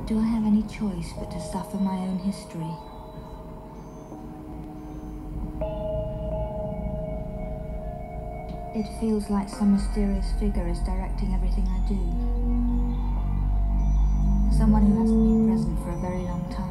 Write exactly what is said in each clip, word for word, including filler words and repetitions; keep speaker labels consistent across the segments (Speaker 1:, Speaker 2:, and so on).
Speaker 1: Do I have any choice but to suffer my own history? It feels like some mysterious figure is directing everything I do. Someone who hasn't been present for a very long time.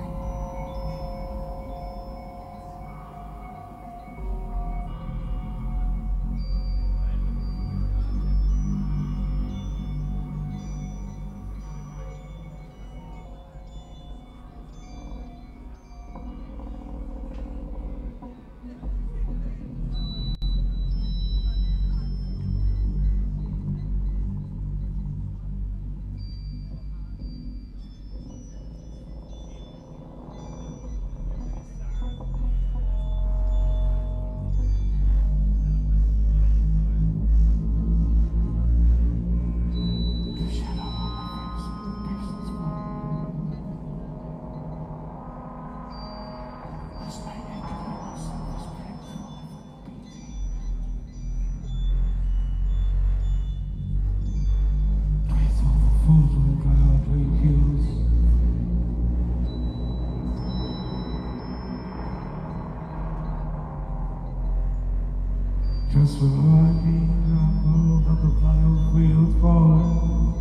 Speaker 2: Just remind me of the battlefield falls.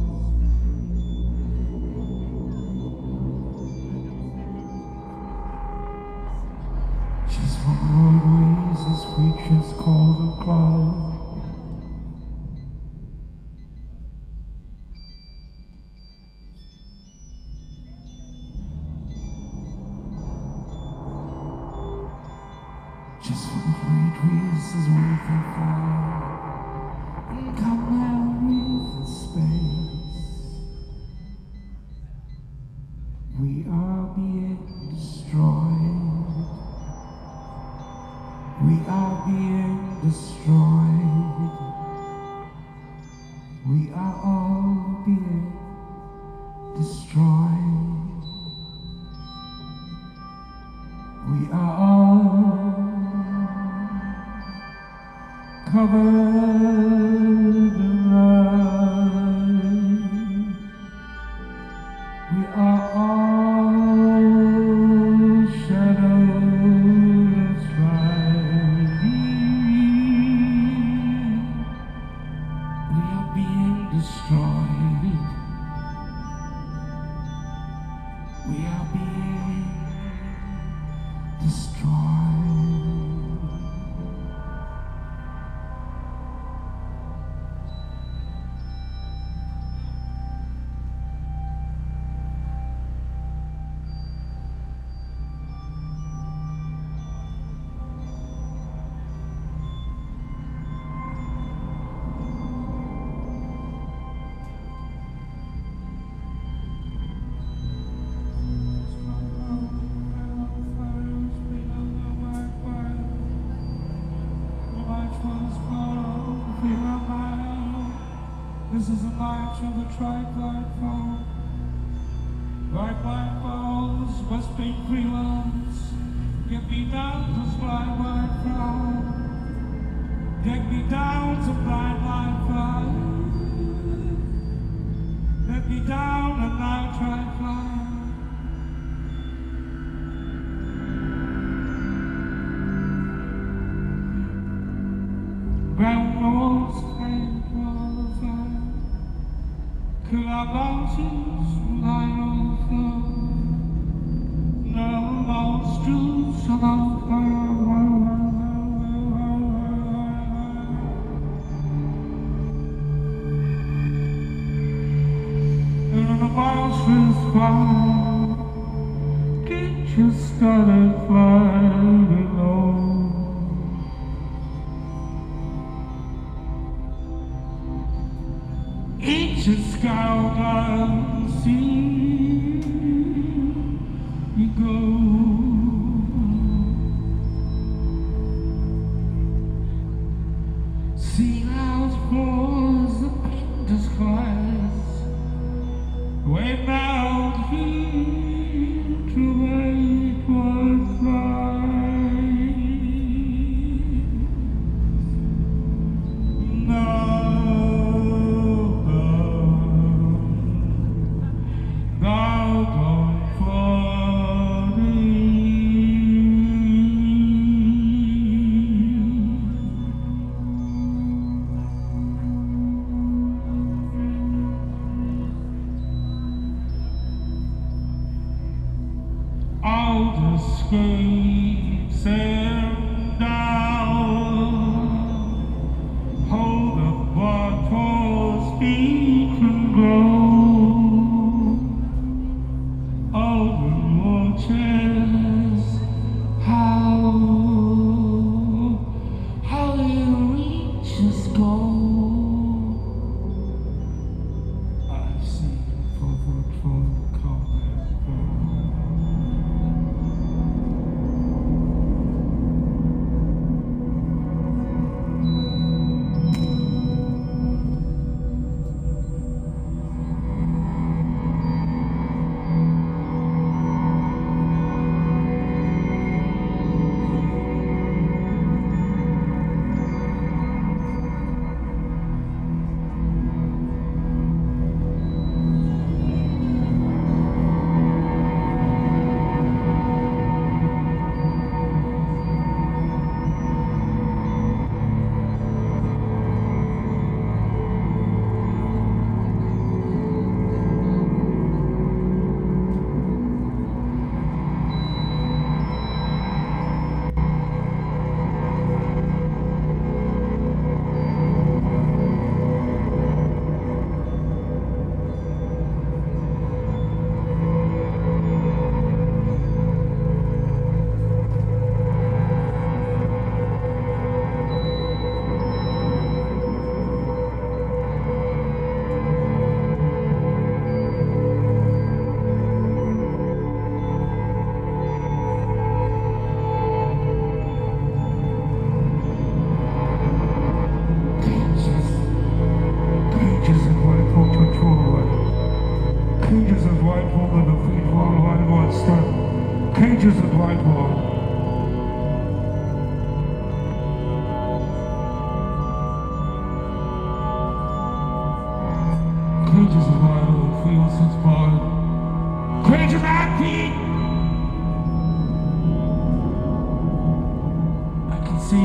Speaker 2: Just what roadways as creatures call the clouds. Just for the great trees is waiting for and come now with the space. We are being destroyed. We are being destroyed. We are all being destroyed. We are all covered in light. We are all shadows riding. We are being destroyed. We are being destroyed. This is a march of the triglide fall. Right blind falls, west big freelance. Get me down to blind blind fall. Get me down to blind blind fall. Let me down and I try fly. Ground walls can't qualify. Calabases lie on the floor. No monsters on fire. And the monsters fire. Get you started flying low. Ancient skyline sea we go. See clouds falls the paint skies way out here to make one fly. No. Go, go.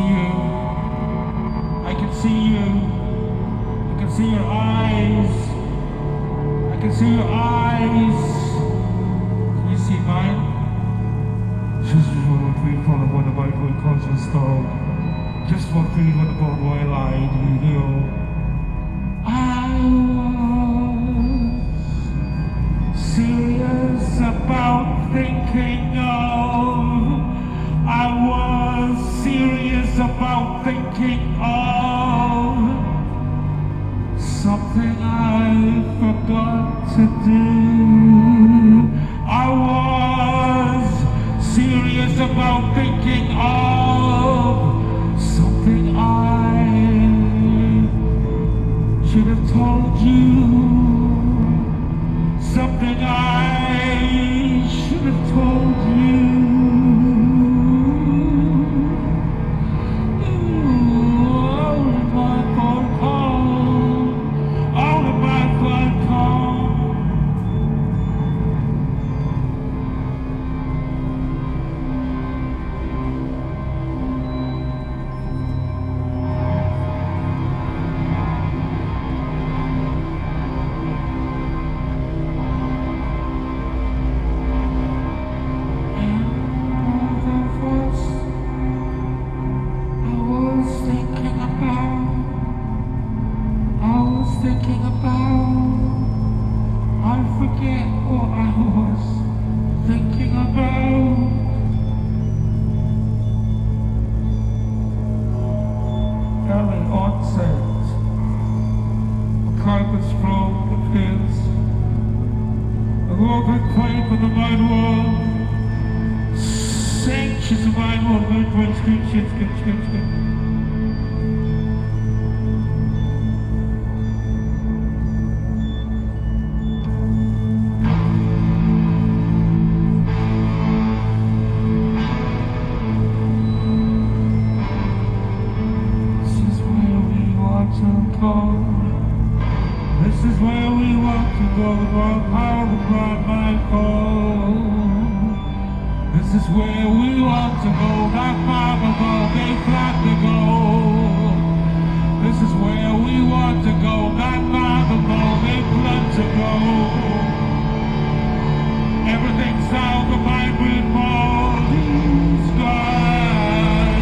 Speaker 2: you. I can see you. I can see your eyes. I can see your eyes. Can you see mine? Just one free from the one about what conscious thought. Just one free from the bone while I heal. I was serious about thinking of. I was serious about thinking of something I forgot to do. I was serious about thinking of something I should have told you. Something I should have told you. Thinking about, I forget what I was thinking about. Early onset, a carpet stroke appears. A open pipe in the mind world, sanctions of mind world, good, good, good, good, good, good, good. This is where we want to go, our power to God, my call. This is where we want to go, not far ago, they flat to go. This is where we want to go, not far ago, they flat to go. Everything's out of my green ball, sky.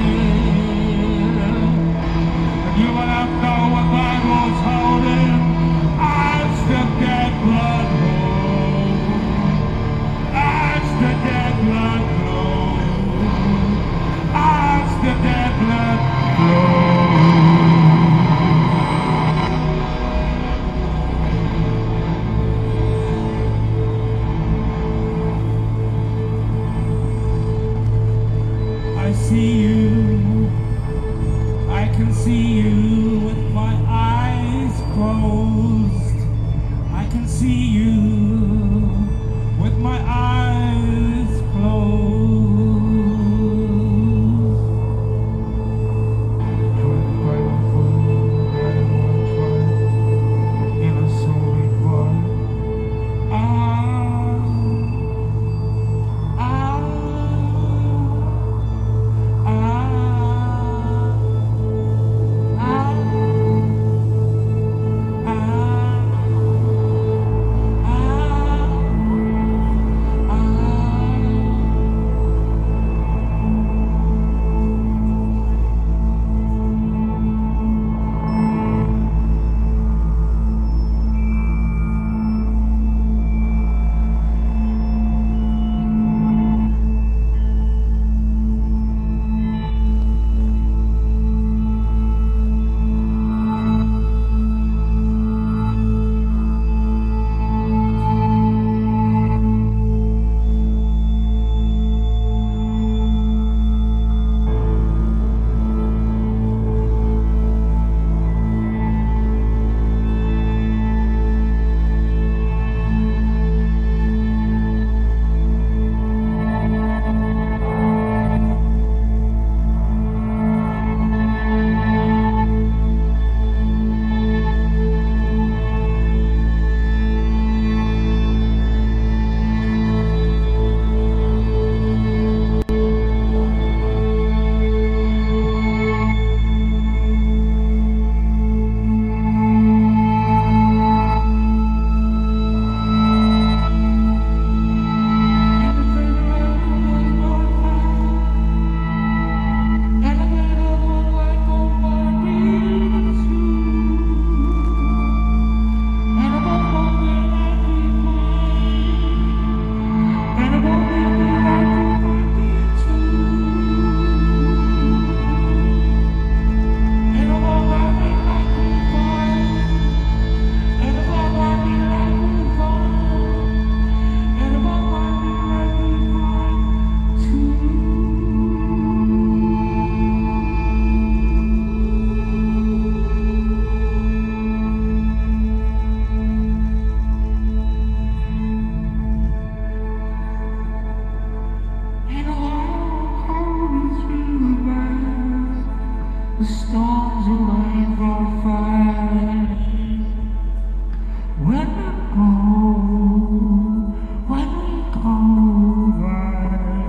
Speaker 2: And you and I know what my was holding. The dead blood flow. As the dead blood flow. As the dead blood flow. I see you. I can see you with my eyes closed. I can see you with my eyes closed. Try to fight on food, I don't want to try in a solid vibe. Ah, ah, ah, ah. The storms of rain brought fire. When we go, when we go by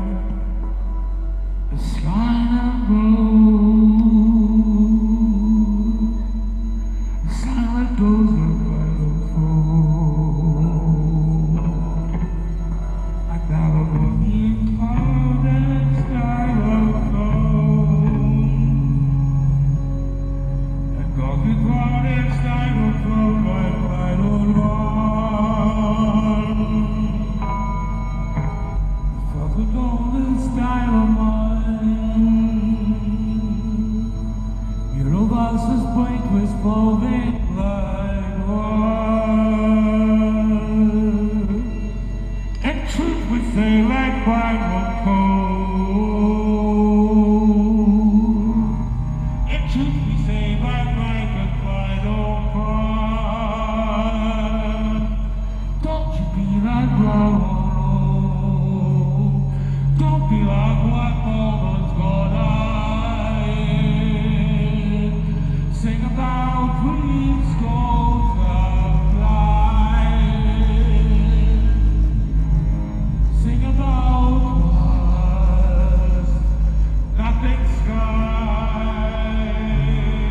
Speaker 2: the slide of road, the silent goes by the phone. I got a running cloud and sky of gold. And God be proud and sky of gold like I don't run. For the golden style of mine, your Rosa's break was flowing like wine. And truth we say like Bible code. And truth we say like Bible Bible code. Don't you be like Bravo. Don't be like what Mormon's got eyes. Sing about dreams goes of light. Sing about was nothing sky.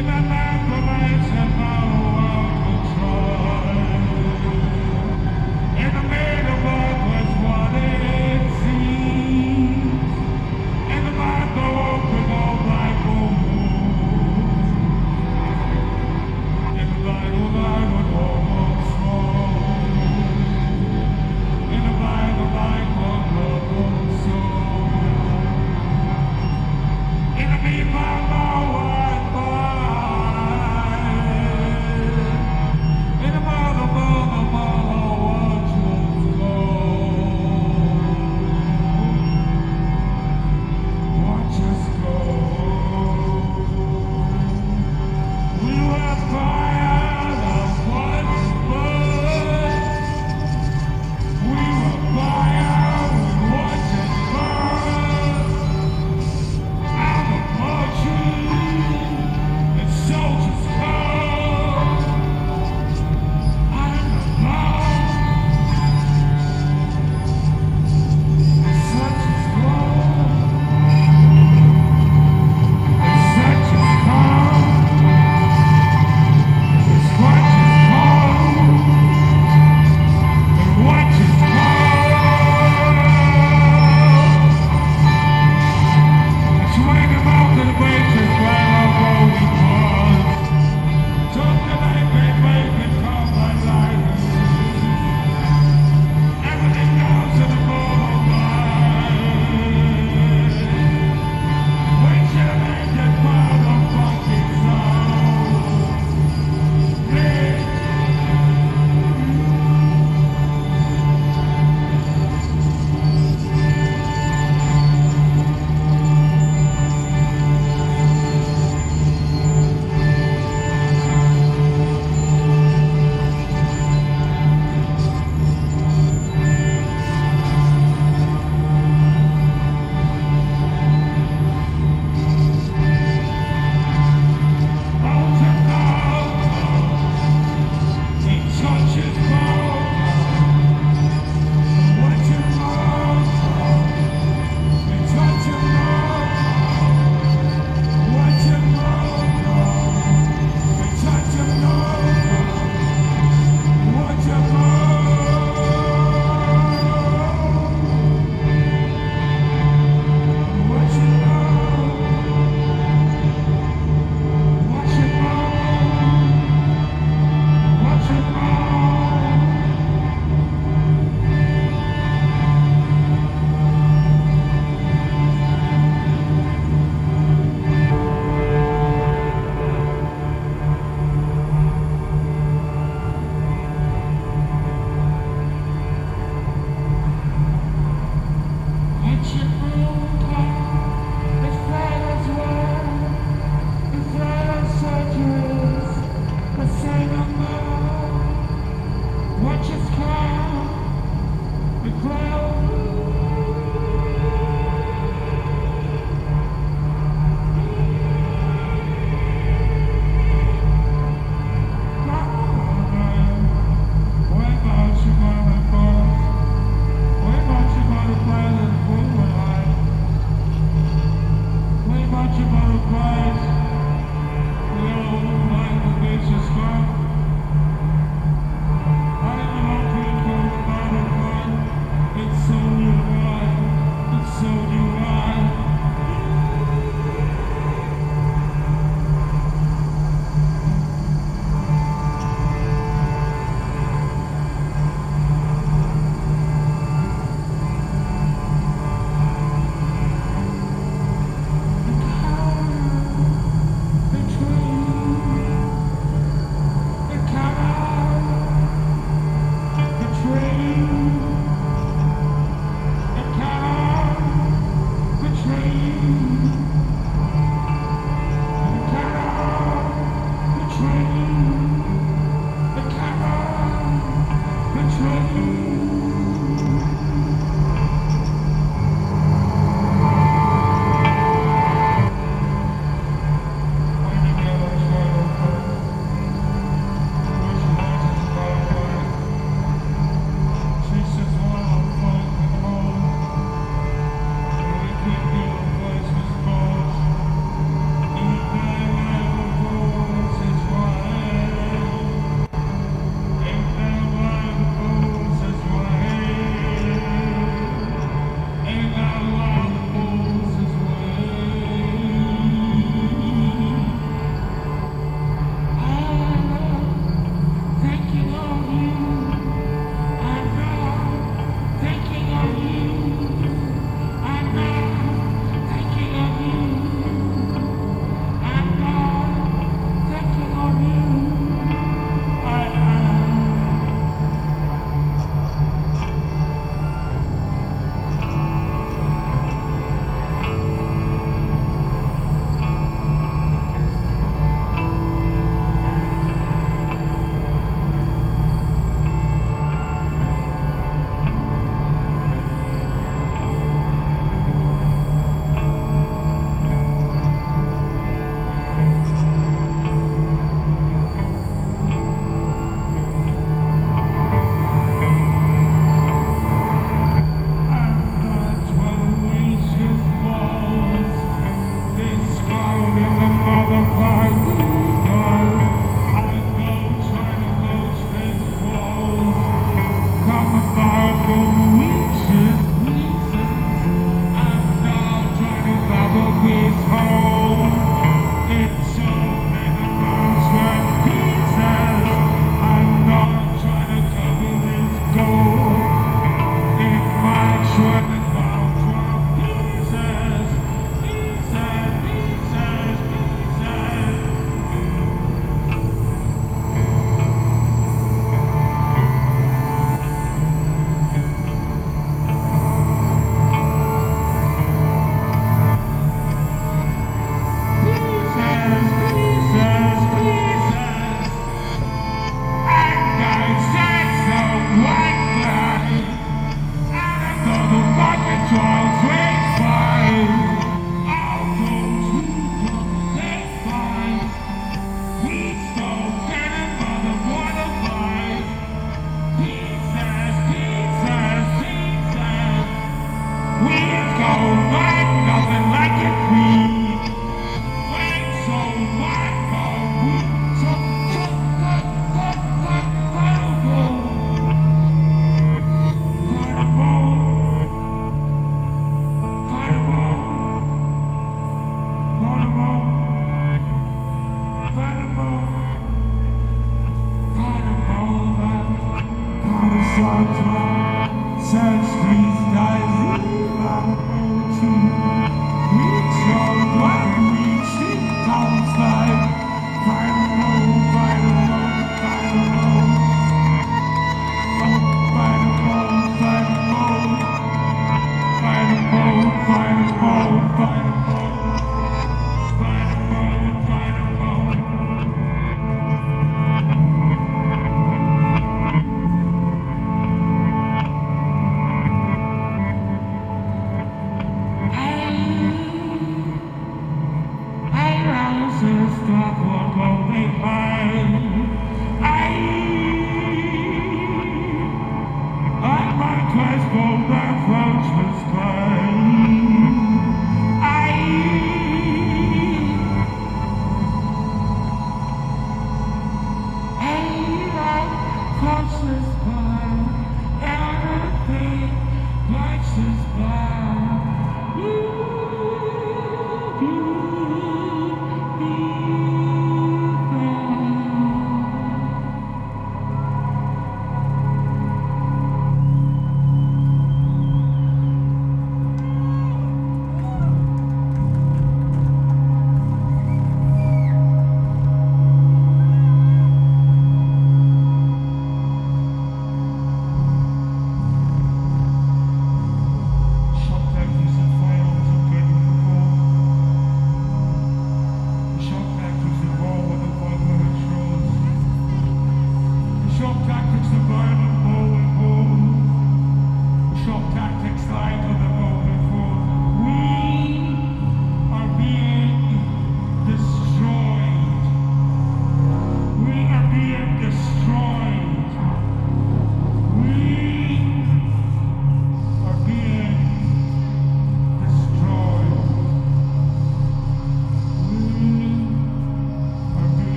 Speaker 2: In the land of ice and now out to try. In the middle of earth was what it seems. In the mind of open all black holes. In the light of light of almost wrong. In the light of light of love soul. In the meanwhile, now I find.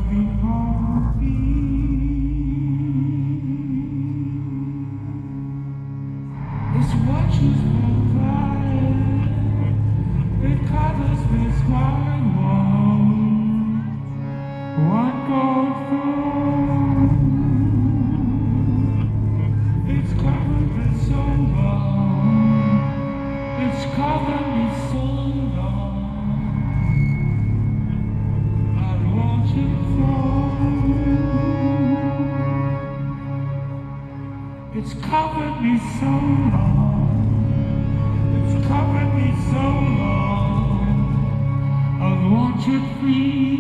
Speaker 2: me happy. It's what you provide. It covers this wide world. What goes through? It's covered me so long. It's covered me so long. I want you through. It's covered me so long. It's covered me so long. I want you free.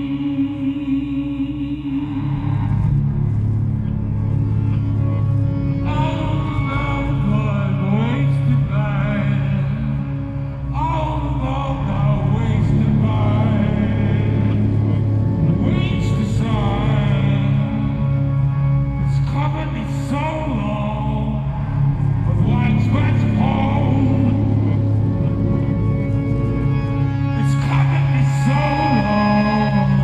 Speaker 2: It's covered me so long.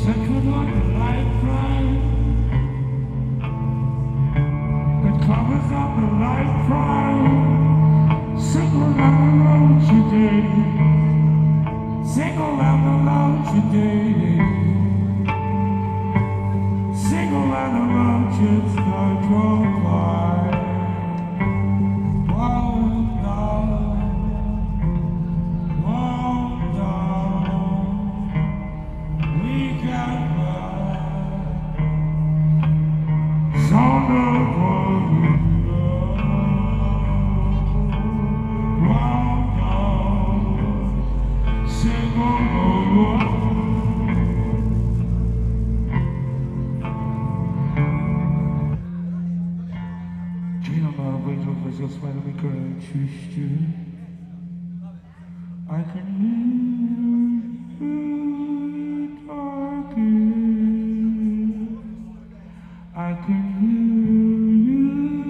Speaker 2: Second on the light pride that covers up the light pride. Single on the road today. Single on the road today. Single on the road just not drove by. Whoa, down, whoa, down. We got by. Sound of one. Whoa, down. Single on the road. Just let me go and choose you. I can hear you talking. I can hear you.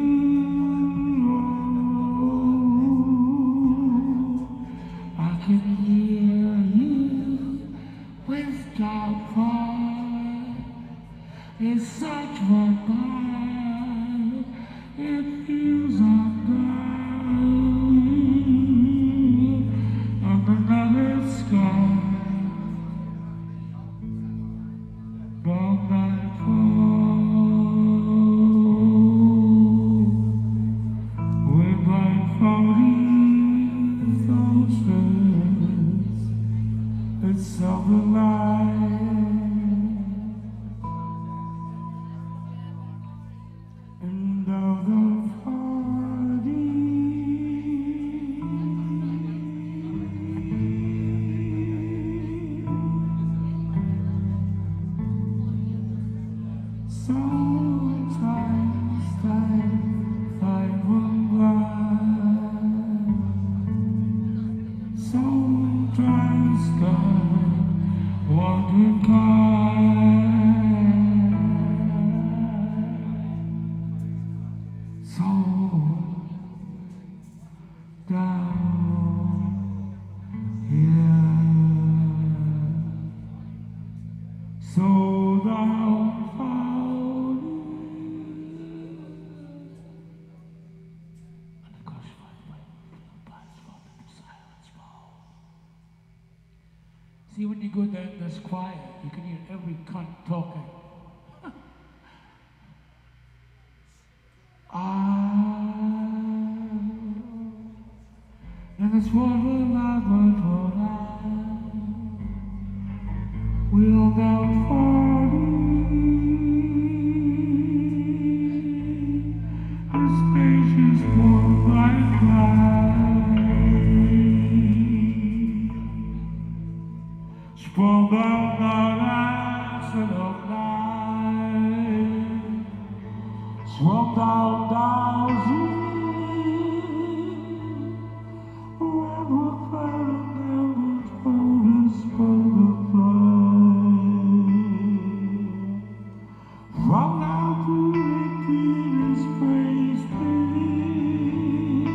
Speaker 2: I can hear you without fire. It's such a mind. It feels on. It's of the light and of the party. Sometimes I find one blind. Sometimes God wandering kind. So down here, so down found. And the gosh, silence fall. See, when you go there, there's quiet. You can hear every cunt talking. Ah, and it's what we love, but what I will now forty. The spacious warm like light. Sprung down the answer of night. Swung down, down, you. When we're fighting down the forest butterfly. From now to the deepest place beneath.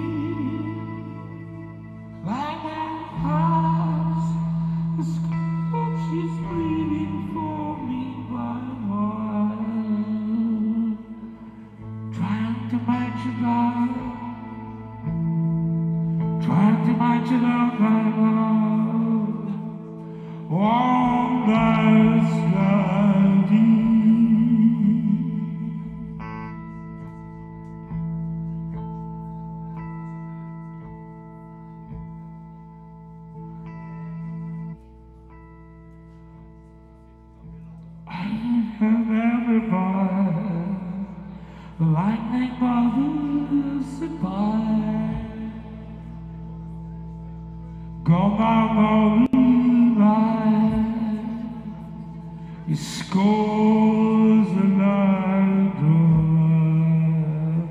Speaker 2: Like that house, the sky, she's waiting for me by heart. Trying to match your love, trying to match your love, my love. One last night deep. I have everybody. The lightning bothers it by. Gone down the line. Your scores are like blood.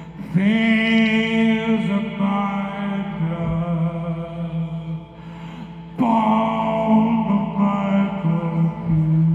Speaker 2: Fears of my blood. Born of my perfume.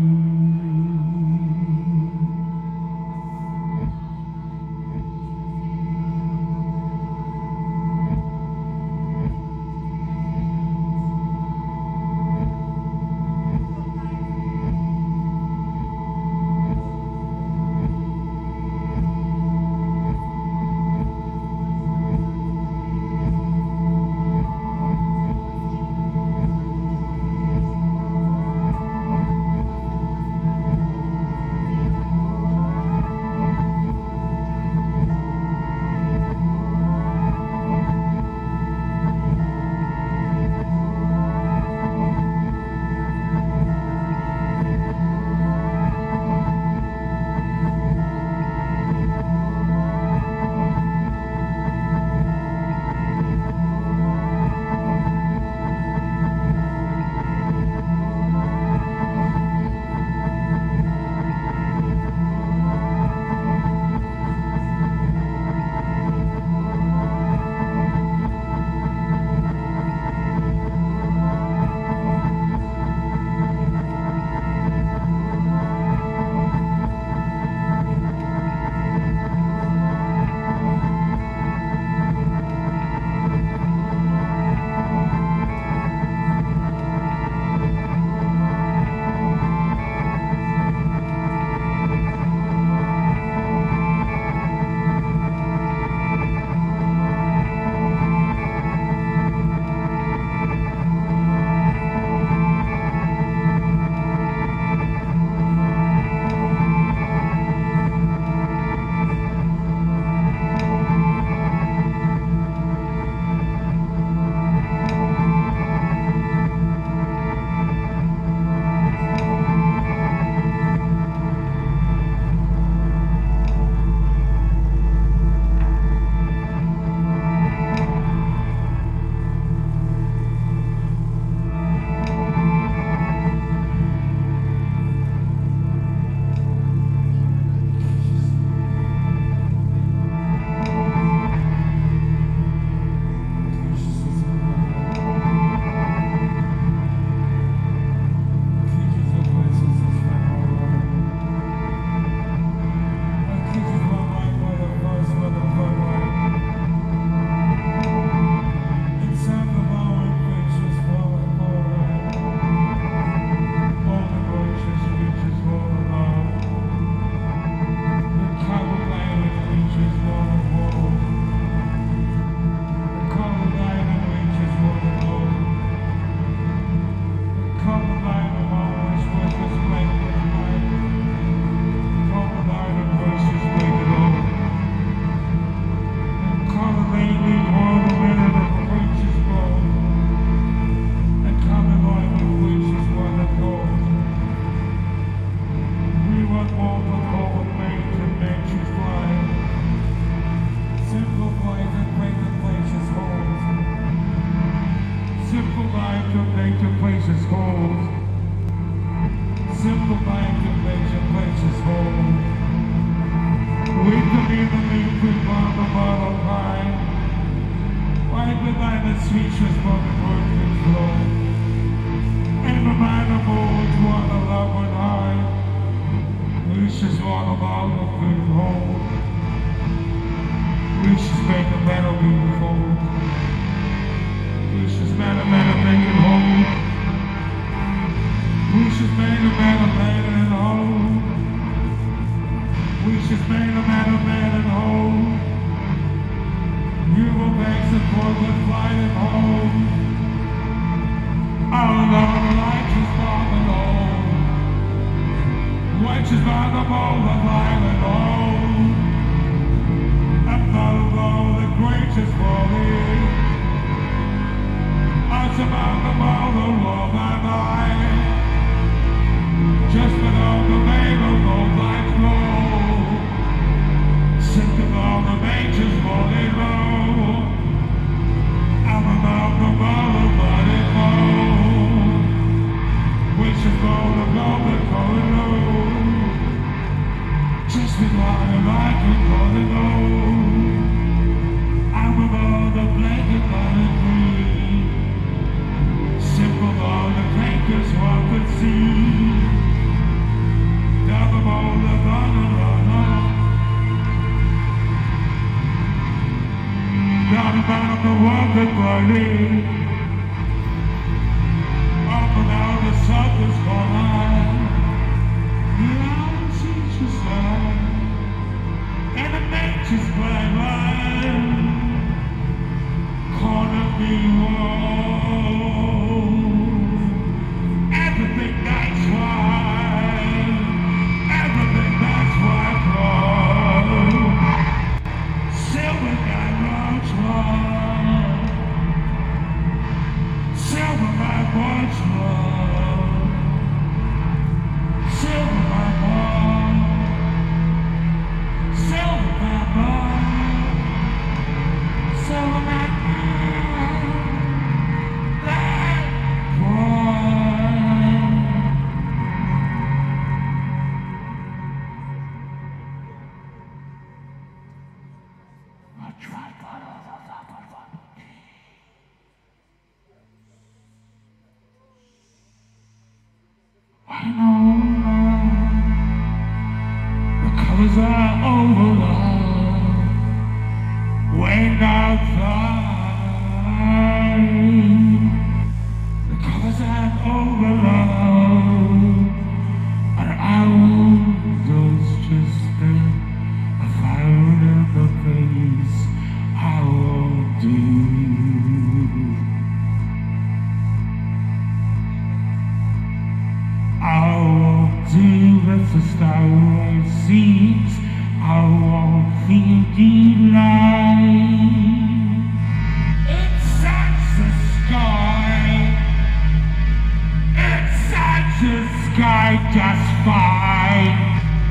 Speaker 2: simple mind can make your places whole. We can be the liquid on the bottom line. Wipe the diamond speechless from the perfect flow. And the mind of old one the love would hide. Wishes one about the good home. Wishes make the metal beautiful. Wishes man a man make it whole. Wishes made a man a man and whole. Wishes made a man a man and whole. You will make the forward flight and home. Our love light is far below. Which is by the mold of light and home. Above all the greatest falling. It's about the mold of love and light. Just below the veil of gold like flow. Sink above the mages falling low. I'm above the ball of bloody flow. Which is gold of gold and calling low. Just below the light and calling low. I'm above the blanket bloody green. Simple all the takers one could see. Down the mold of runner. Down the bottom of the walking body. Up and down the suckers gone. Now she's just fine. And the nature's blind line. Corner me wall. Everything that's why. Everything that's why. Silver guy runs one. Silver guy runs one. Silver guy one. Silver guy one. Silver guy one. That one. I tried part of the top of one. I know the colors are overload. When outside, the colors are overload. And I won't just just stay. I found in the face I won't do. I won't do that's the star it seems. I won't feel delight. It's such a sky. It's such a sky just fine.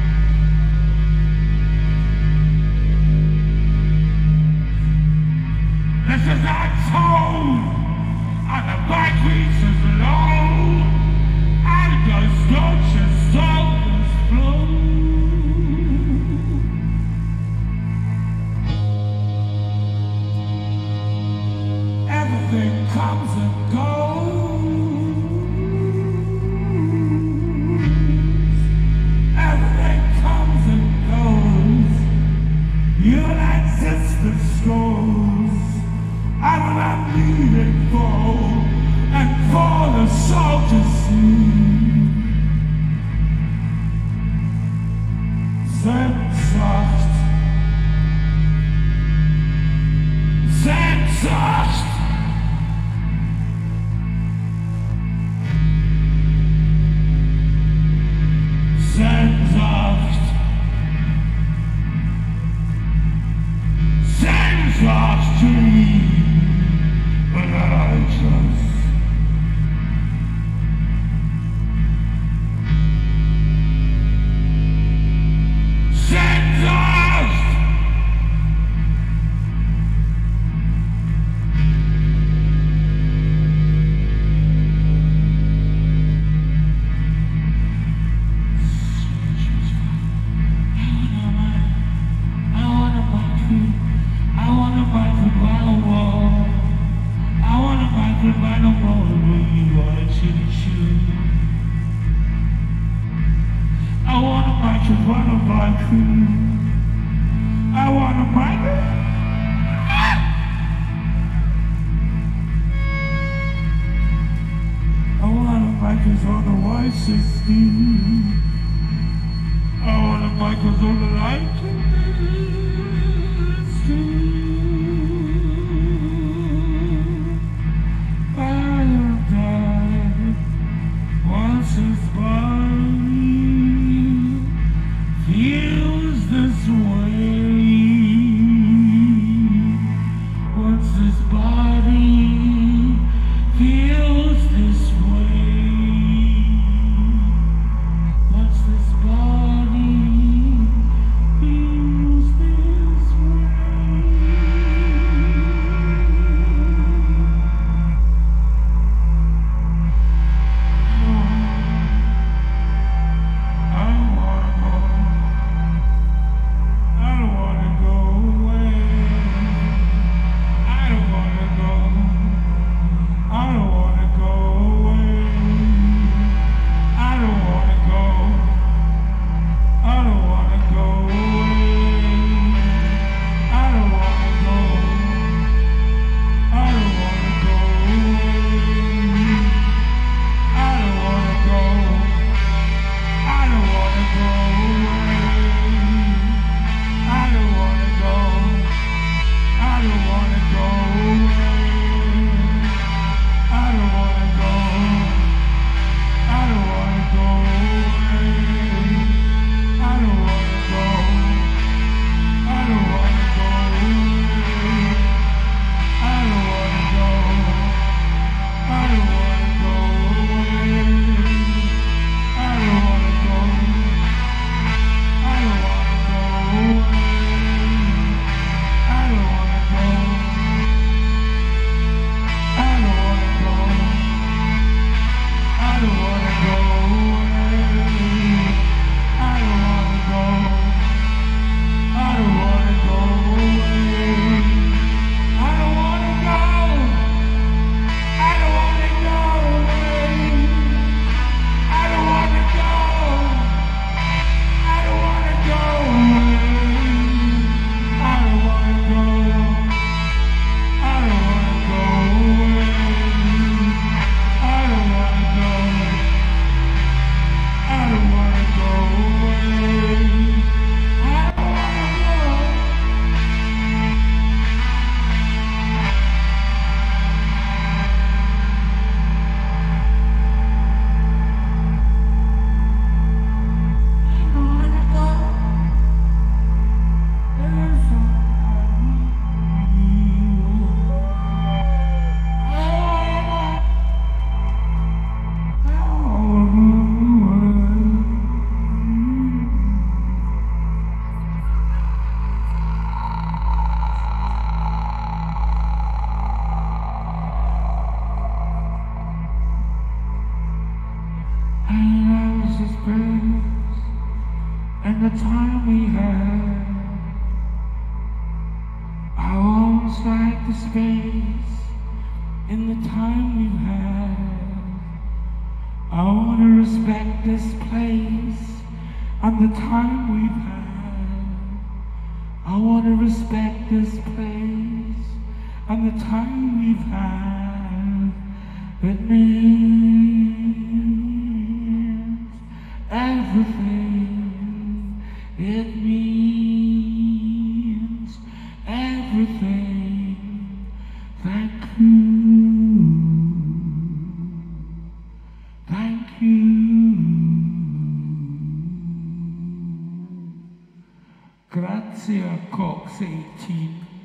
Speaker 2: This is our tone, and the black reaches low, and the sculpture soldiers flow. Everything comes and goes. Everything comes and goes. Your existence goes. I'm not needing for and for the soul to see. Sehnsucht, Sehnsucht. Sehnsucht, Sehnsucht to me. But I just just wanna bike you. I wanna bike you. I wanna bike us on the Y sixteen. I wanna bike us on the light. Once his body feels this way, once his body feels this way, once his body feels this way. And the time we had, I almost like the space in the time we've had. I wanna respect this place and the time we've had. I wanna respect this place and the time we've had. It means everything. It means everything. Thank you. Thank you. Grazie, Cox eighteen.